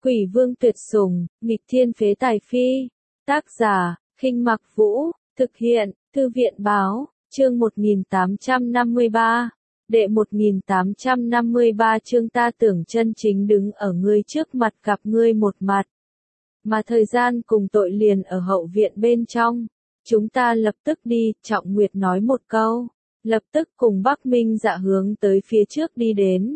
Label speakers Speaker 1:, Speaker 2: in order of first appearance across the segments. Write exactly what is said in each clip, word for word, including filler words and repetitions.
Speaker 1: Quỷ vương tuyệt sủng, nghịch thiên phế tài phi. Tác giả, Khinh Mặc Vũ, thực hiện, Thư viện báo, chương một nghìn tám trăm năm mươi ba. Đệ một nghìn tám trăm năm mươi ba chương ta tưởng chân chính đứng ở ngươi trước mặt gặp ngươi một mặt. Mà thời gian cùng tội liền ở hậu viện bên trong. Chúng ta lập tức đi, Trọng Nguyệt nói một câu. Lập tức cùng Bắc Minh Dạ hướng tới phía trước đi đến.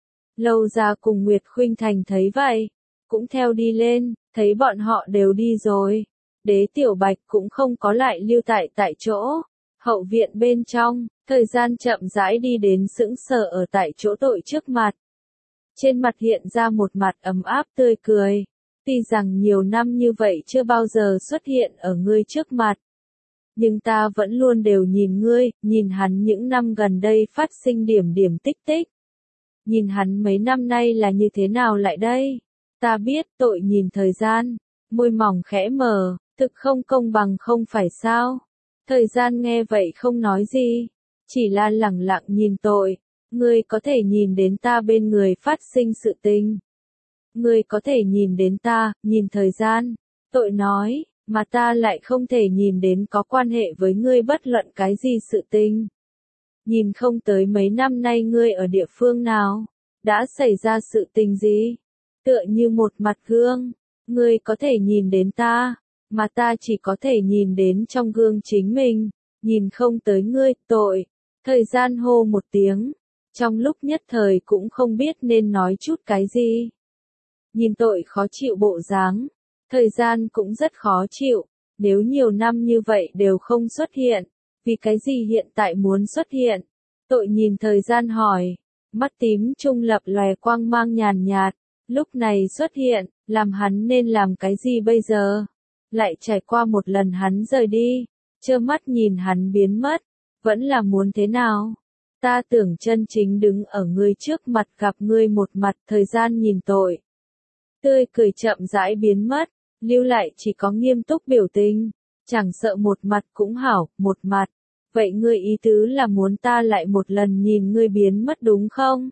Speaker 1: Lâu Gia cùng Nguyệt Khuynh Thành thấy vậy, cũng theo đi lên, thấy bọn họ đều đi rồi. Đế Tiểu Bạch cũng không có lại lưu tại tại chỗ. Hậu viện bên trong, thời gian chậm rãi đi đến sững sờ ở tại chỗ tội trước mặt. Trên mặt hiện ra một mặt ấm áp tươi cười. Tuy rằng nhiều năm như vậy chưa bao giờ xuất hiện ở ngươi trước mặt. Nhưng ta vẫn luôn đều nhìn ngươi, nhìn hắn những năm gần đây phát sinh điểm điểm tích tích. Nhìn hắn mấy năm nay là như thế nào lại đây? Ta biết tội nhìn thời gian, môi mỏng khẽ mở, thực không công bằng không phải sao? Thời gian nghe vậy không nói gì, chỉ là lẳng lặng nhìn tội. Ngươi có thể nhìn đến ta bên người phát sinh sự tình. Ngươi có thể nhìn đến ta, nhìn thời gian. Tội nói, mà ta lại không thể nhìn đến có quan hệ với ngươi bất luận cái gì sự tình. Nhìn không tới mấy năm nay ngươi ở địa phương nào, đã xảy ra sự tình gì? Tựa như một mặt gương, ngươi có thể nhìn đến ta, mà ta chỉ có thể nhìn đến trong gương chính mình, nhìn không tới ngươi, tội. Thời gian hô một tiếng, trong lúc nhất thời cũng không biết nên nói chút cái gì. Nhìn tội khó chịu bộ dáng, thời gian cũng rất khó chịu, nếu nhiều năm như vậy đều không xuất hiện, vì cái gì hiện tại muốn xuất hiện? Tội nhìn thời gian hỏi, mắt tím trung lập lòe quang mang nhàn nhạt, lúc này xuất hiện, làm hắn nên làm cái gì bây giờ? Lại trải qua một lần hắn rời đi, trơ mắt nhìn hắn biến mất, vẫn là muốn thế nào? Ta tưởng chân chính đứng ở ngươi trước mặt gặp ngươi một mặt, thời gian nhìn tội. Tươi cười chậm rãi biến mất, lưu lại chỉ có nghiêm túc biểu tình, chẳng sợ một mặt cũng hảo, một mặt. Vậy ngươi ý tứ là muốn ta lại một lần nhìn ngươi biến mất đúng không?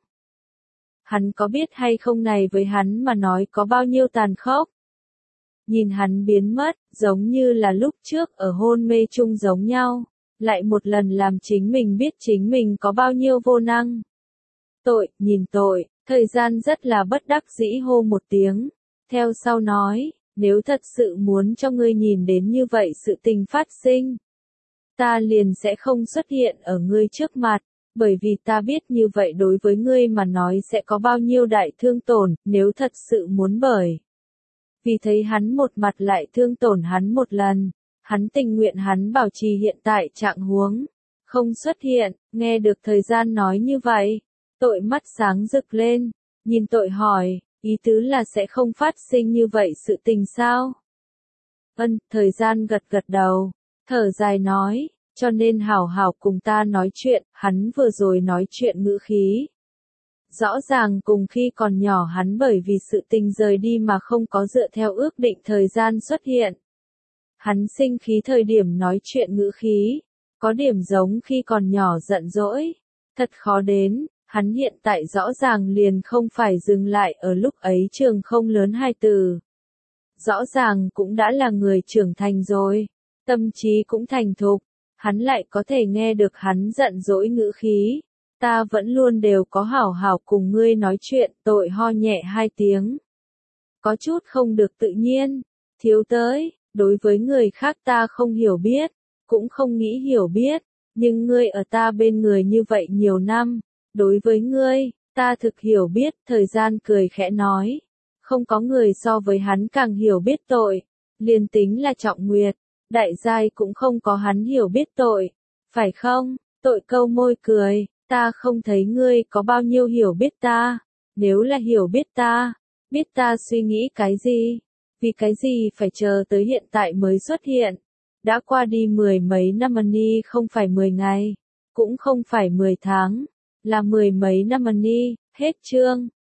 Speaker 1: Hắn có biết hay không này với hắn mà nói có bao nhiêu tàn khốc? Nhìn hắn biến mất, giống như là lúc trước ở hôn mê chung giống nhau, lại một lần làm chính mình biết chính mình có bao nhiêu vô năng. Tội, nhìn tội, thời gian rất là bất đắc dĩ hô một tiếng, theo sau nói, nếu thật sự muốn cho ngươi nhìn đến như vậy sự tình phát sinh, ta liền sẽ không xuất hiện ở ngươi trước mặt, bởi vì ta biết như vậy đối với ngươi mà nói sẽ có bao nhiêu đại thương tổn, nếu thật sự muốn bởi. Vì thấy hắn một mặt lại thương tổn hắn một lần, hắn tình nguyện hắn bảo trì hiện tại trạng huống, không xuất hiện, nghe được thời gian nói như vậy, tội mắt sáng rực lên, nhìn tội hỏi, ý tứ là sẽ không phát sinh như vậy sự tình sao? Ân, thời gian gật gật đầu, thở dài nói, cho nên hảo hảo cùng ta nói chuyện, hắn vừa rồi nói chuyện ngữ khí. Rõ ràng cùng khi còn nhỏ hắn bởi vì sự tình rời đi mà không có dựa theo ước định thời gian xuất hiện. Hắn sinh khí thời điểm nói chuyện ngữ khí, có điểm giống khi còn nhỏ giận dỗi, thật khó đến, hắn hiện tại rõ ràng liền không phải dừng lại ở lúc ấy trường không lớn hai từ. Rõ ràng cũng đã là người trưởng thành rồi, tâm trí cũng thành thục, hắn lại có thể nghe được hắn giận dỗi ngữ khí. Ta vẫn luôn đều có hảo hảo cùng ngươi nói chuyện, tội ho nhẹ hai tiếng. Có chút không được tự nhiên, thiếu tới, đối với người khác ta không hiểu biết, cũng không nghĩ hiểu biết, nhưng ngươi ở ta bên người như vậy nhiều năm, đối với ngươi, ta thực hiểu biết, thời gian cười khẽ nói. Không có người so với hắn càng hiểu biết tội, liền tính là Trọng Nguyệt, đại giai cũng không có hắn hiểu biết tội, phải không? Tội câu môi cười. Ta không thấy ngươi có bao nhiêu hiểu biết ta, nếu là hiểu biết ta, biết ta suy nghĩ cái gì, vì cái gì phải chờ tới hiện tại mới xuất hiện, đã qua đi mười mấy năm ni không phải mười ngày, cũng không phải mười tháng, là mười mấy năm ni, hết chương.